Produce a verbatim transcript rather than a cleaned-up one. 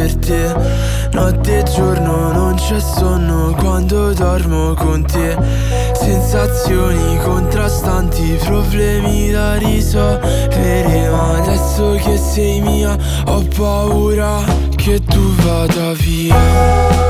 per te. Notte e giorno non c'è sonno quando dormo con te. Sensazioni contrastanti, problemi da risolvere. Ma adesso che sei mia ho paura che tu vada via.